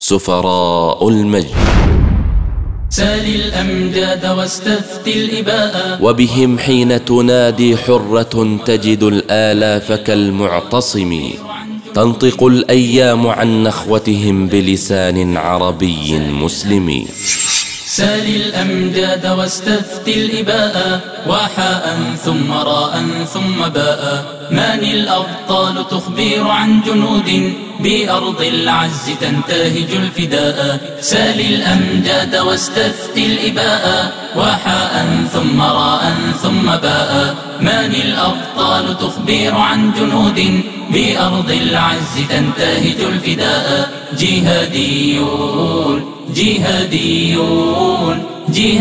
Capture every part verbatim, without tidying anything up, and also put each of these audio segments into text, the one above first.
سفراء المجد. سال الأمجاد واستفتي الإباء، وبهم حين تنادي حرة تجد الآلاف كالمعتصم. تنطق الأيام عن نخوتهم بلسان عربي مسلم. سال الأمجاد واستفتي الإباء، وحاء ثم راء ثم باء. من الأبطال تخبر عن جنود بأرض العز تنتهج الفداء. سال الأمجاد واستفتي الإباء، وحاء ثم راء ثم باء. من الأبطال تخبر عن جنود بأرض العز تنتهج الفداء. جهاديون جهاديون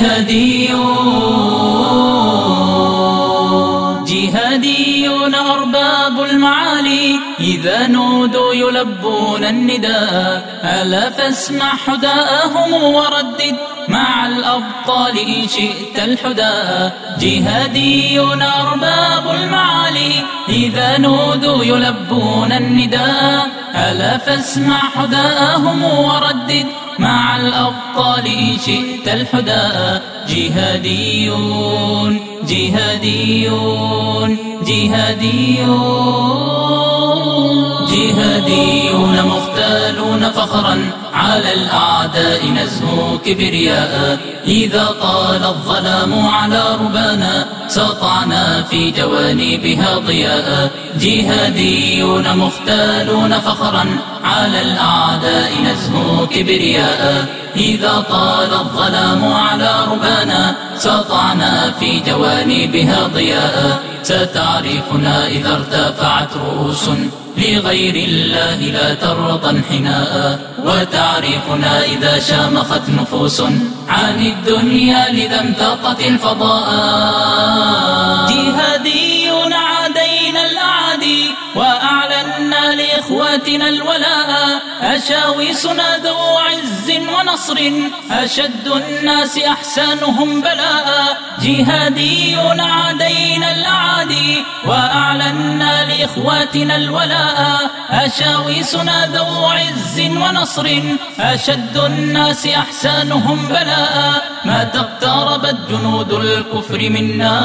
جهاديون جهاديون أرباب المعالي، إذا نودوا يلبون النداء. ألا فاسمع حداءهم وردد مع الأبطال إن شئت الحداء. جهاديون أرباب المعالي، إذا نودوا يلبون النداء. ألا فاسمع حداءهم وردد مع الأبطال إن شئت الحداء. جهاديون جهاديون جهاديون جهاديون مختالون فخرا على الأعداء نزهو كبرياء. إذا طال الظلام على ربانا سطعنا في جوانبها ضياء. جهاديون مختالون فخرا على الأعداء نزهو كبرياء. إذا طال الظلام على ربانا سطعنا في جوانبها ضياء. ستعرفنا إذا ارتفعت رؤوس لغير الله لا ترضى انحناء. وتعرفنا إذا شامخت نفوس عن الدنيا لذا امتطت الفضاء. جهاديون عادينا الأعادي وأعلنا لإخواتنا الولاء. أشاويسنا ذو عز ونصر أشد الناس أحسانهم بلاء. جهاديون عادينا الأعادي وأعلنا لإخواتنا الولاء. أشاويسنا ذو عز ونصر أشد الناس أحسانهم بلاء. متى اقتربت جنود الكفر منا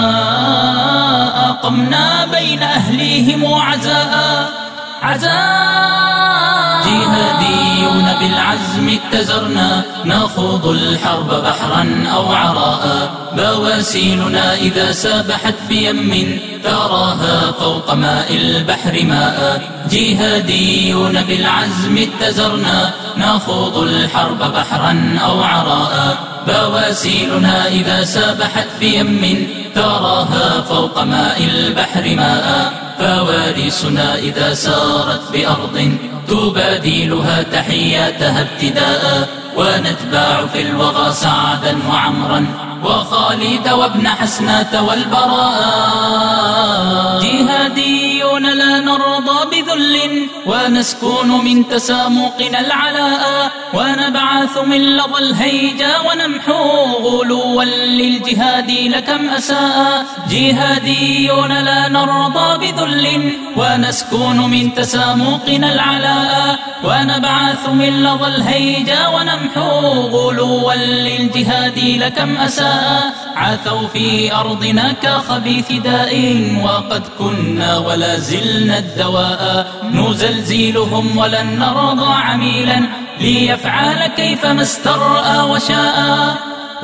أقمنا بين أهليهم عزاء عزاء. جهاديون بالعزم اتزرنا نخوض الحرب بحرا أو عراء. بواسيلنا إذا سابحت بيم تراها فوق ماء البحر ماء. جهاديون بالعزم اتزرنا نخوض الحرب بحرا أو عراء. بواسيلنا إذا سابحت بيم تراها فوق ماء البحر ماء. فوارسنا إذا سارت بأرض تبادلها تحياتها ابتداء. ونتباع في الوغى سعدا وعمرا وخالد وابن حسنة والبراء. جهاديون لا نرضى بذل ونسكن من تسامقنا العلاء. ونبعث من لظى الهيجا ونمحو غلوا للجهاد لكم أساء. جهاديون لا نرضى بذل ونسكن من تسامقنا العلاء. ونبعث من لظى الهيجا ونمحو غلوا للجهاد لكم أساء. عثوا في أرضنا كخبيث داء وقد كنا ولا زلنا الدواء. نزلزلهم ولن نرضى عميلا ليفعل كيفما استرأى وشاء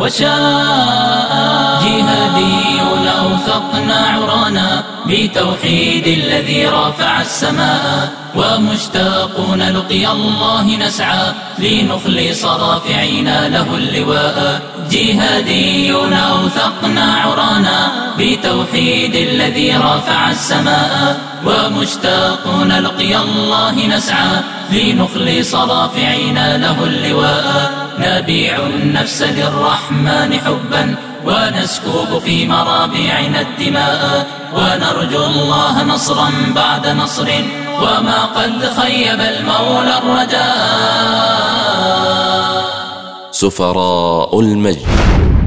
وشاء. جهاديون أوثقنا عرانا بتوحيد الذي رافع السماء. ومشتاقون لقي الله نسعى لنخلص رافعين له اللواء. جهاديون أوثقنا عرانا بتوحيد الذي رافع السماء. ومشتاقون لقي الله نسعى لنخلص رافعين له اللواء. نبيع النفس للرحمن حبا ونسكب في مرابعنا الدماء. ونرجو الله نصرا بعد نصر وما قد خيب المولى الرجاء. سفراء المجد.